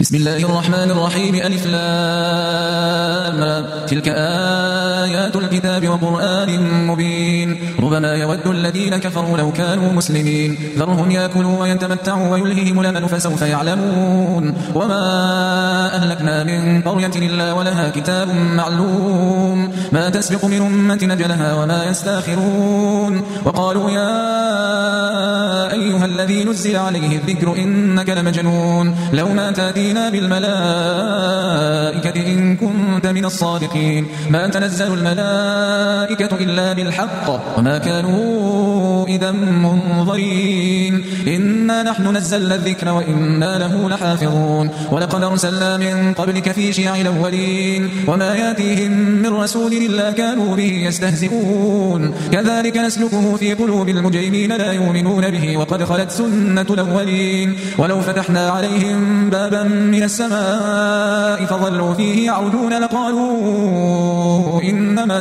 بسم الله الرحمن الرحيم. ألف لام تلك آيات الكتاب وقرآن مبين. ربما يود الذين كفروا لو كانوا مسلمين ذرهم يأكلوا ويتمتعوا ويلههم الأمل فسوف يعلمون. وما أهلكنا من قرية إلا ولها كتاب معلوم ما تسبق من أمة أجلها وما يستاخرون. وقالوا يا أيها الذي نزل عليه الذكر إنك لمجنون لو ما تأتينا بالملائكة إن كنت من الصادقين. ما تنزل الملائكة إلا بالحق وما كانوا إذا منظرين. إنا نحن نزلنا الذكر وإنا له لحافظون. ولقد أرسلنا من قبلك في شيع الأولين وما يأتيهم من رسول إلا كانوا به يستهزئون. كذلك نسلكه في قلوب المجرمين لا يؤمنون به وقد خلت سنة الأولين. ولو فتحنا عليهم بابا من السماء فظلوا فيه يعودون لقالوا إنما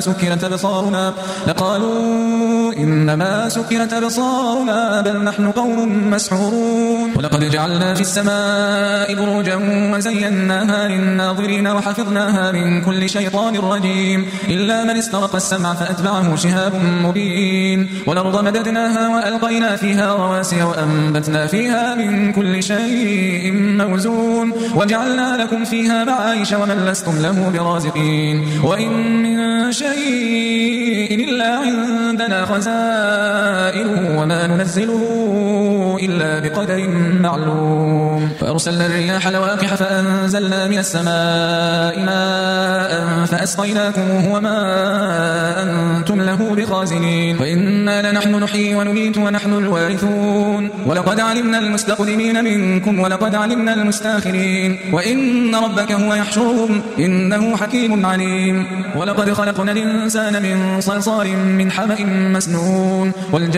سكرت أبصارنا بل نحن قوم مسحورون. ولقد جعلنا في السماء بروجا وزيناها للناظرين وحفظناها من كل شيطان رجيم إلا من استرق السمع فأتبعه شهاب مبين. والأرض مددناها وألقينا فيها رواسي وأنبتنا فيها من كل شيء موزون وجعلنا لكم فيها معايش ومن لستم له برازقين. وإن من شيء إلا عندنا خزائنه وما ننزله إلا بقدر معلوم. فأرسلنا الرياح لواقح فأنزلنا من السماء ماء فأسقيناكموه وما أنتم له بخازنين. وإنا لنحن نحيي ونميت ونحن الوارثون. ولقد علمنا المستقدمين منكم ولقد علمنا المستاخرين وإن ربك هو يحشرهم إنه حكيم عليم. ولقد خلقنا الإنسان من صلصال من حمأ مسنون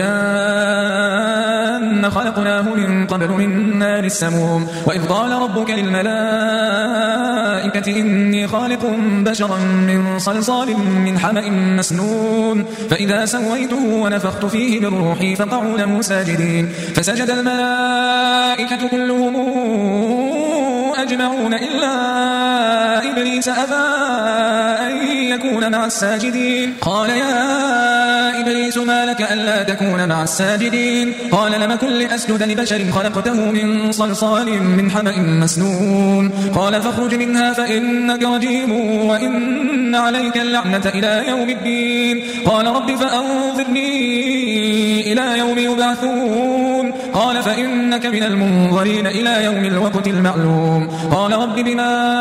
والجان خلقناه من قبل من نار السموم. وإذ قال ربك للملائكة إني خالق بشرا من صلصال من حمأ مسنون فإذا سويته ونفخت فيه من روحي فقعوا له ساجدين. فسجد الملائكة كلهم أجمعون إلا إبليس أبى أن يكون مع الساجدين. قال يا إبليس ما لك ألا تكون مع الساجدين؟ قال لم أكن لأسجد لبشر خلقته من صلصال من حمأ مسنون. قال فاخرج منها فإنك رجيم وإن عليك اللعنة إلى يوم الدين. قال رب فأنظرني إلى يوم يبعثون. قال فإنك من المنظرين إلى يوم الوقت المعلوم. قال رب بما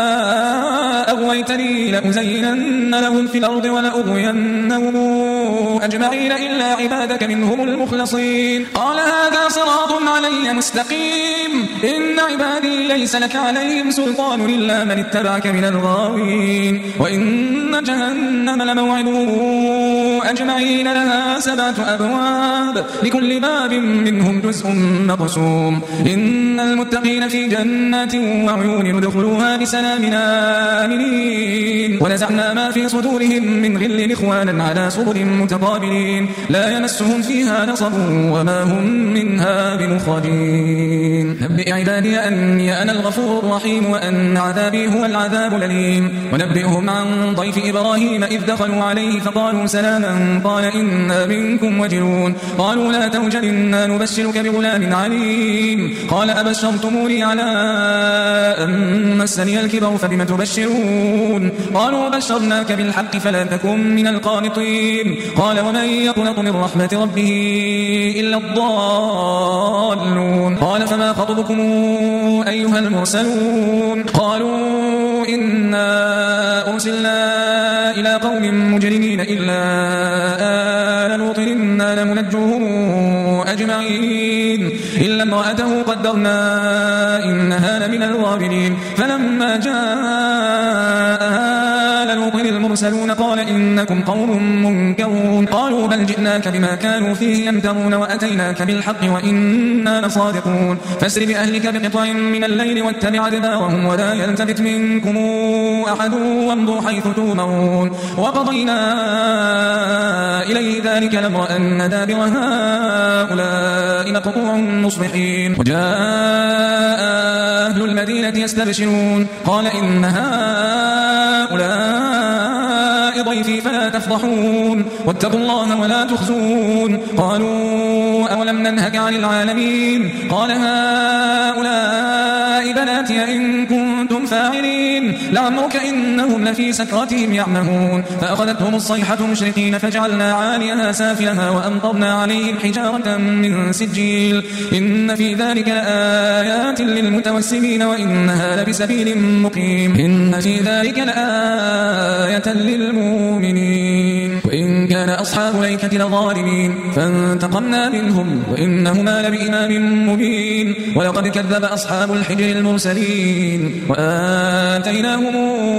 أغويتني لأزينن لهم في الأرض ولأغوينهم أجمعين إلا عبادك منهم المخلصين. قال هذا صراط علي مستقيم إن عبادي ليس لك عليهم سلطان إلا من اتبعك من الغاوين. وإن جهنم لموعدهم أجمعين لها 7 أبواب لكل باب منهم جزء مقسوم. إن المتقين في جنات وعيون ادخلوها بسلام آمنين. ونزعنا ما في صدورهم من غل إخوانا على سرر متقابلين لا يمسهم فيها نصب وما هم منها بمخرجين. نبئ عبادي أني أنا الغفور الرحيم وأن عذابي هو العذاب الأليم. ونبئهم عن ضيف إبراهيم إذ دخلوا عليه فقالوا سلاما قال إنا منكم وجلون. قالوا لا توجل إنا نبشرك بغلام عليم. قال أبشرتموني على أن مسني الكبر فبم تبشرون؟ قالوا بشرناك بالحق فلا تكن من القانطين. قال ومن يقنط من رحمة ربه إلا الضالون. قال فما خطبكم أيها المرسلون؟ قالوا إنا أرسلنا إلى قوم مجرمين إلا آل لوط إنا لمنجوهم أجمعين إلا امرأته قدرنا إنها لمن الغابرين. فلما جاء آل لوط المرسلون قال إنكم قوم منكرون قالوا بل جئناك بما كانوا فيه يمترون وأتيناك بالحق وإنا لصادقون فاسر بأهلك بقطع من الليل واتبع أدبارهم ولا يلتفت منكم أحد وامضوا حيث تؤمرون وقضينا إليه ذلك الأمر أن دابر هؤلاء مقطوع مصبحين وجاء أهل المدينة يستبشرون قال إن هؤلاء ضيفي فلا تفضحون واتقوا الله ولا تخزون قالوا أولم ننهك عن العالمين قال هؤلاء بناتي إن كنتم فاعلين لعمرك إنهم لفي سكرتهم يعمهون فأخذتهم الصيحة مشرقين فجعلنا عاليها سافلها وأمطرنا عليهم حجارة من سجيل إن في ذلك لآيات للمتوسمين وإنها لبسبيل مقيم إن في ذلك لآية للمؤمنين وإن كان أصحاب الأيكة لظالمين فانتقمنا منهم وإنهما لبإمام مبين ولقد كذب أصحاب الحجر المرسلين وآتيناهم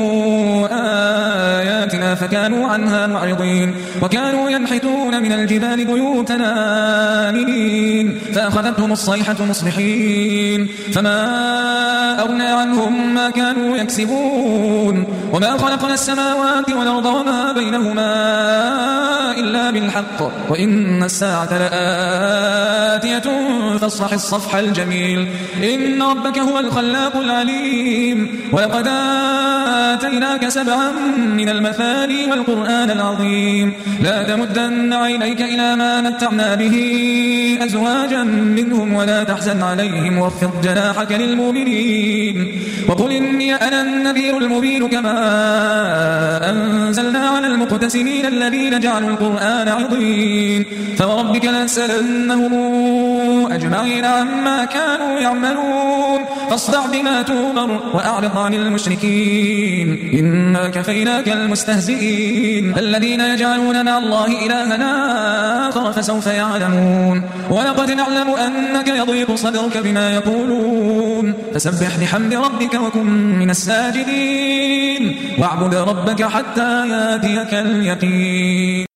آياتنا فكانوا عنها معرضين وكانوا ينحتون من الجبال بيوتنا آمنين فأخذتهم الصيحة مصبحين فما أغنى عنهم ما كانوا يكسبون وما خلقنا السماوات والأرض وما بينهما إلا بالحق وإن الساعة لآتية فاصفح الصفح الجميل إن ربك هو الخلاق العليم ولقد آتيناك 7 من المثاني والقرآن العظيم لا تمدن عينيك إلى ما متعنا به أزواجا منهم ولا تحزن عليهم واخفض جناحك للمؤمنين وقل إني أنا النذير المبين كما أنزلنا على المقتسمين الذين جعلوا القرآن عظيم فوربك لنسألنهم أجمعين عما كانوا يعملون فاصدع بما تؤمر وأعرض عن المشركين إنا كفيناك المستهزئين الذين يجعلون مع الله إلها آخر فسوف يعلمون ولقد نعلم أنك يضيق صدرك بما يقولون فسبح بحمد ربك وكن من الساجدين واعبد ربك حتى ياتيك اليقين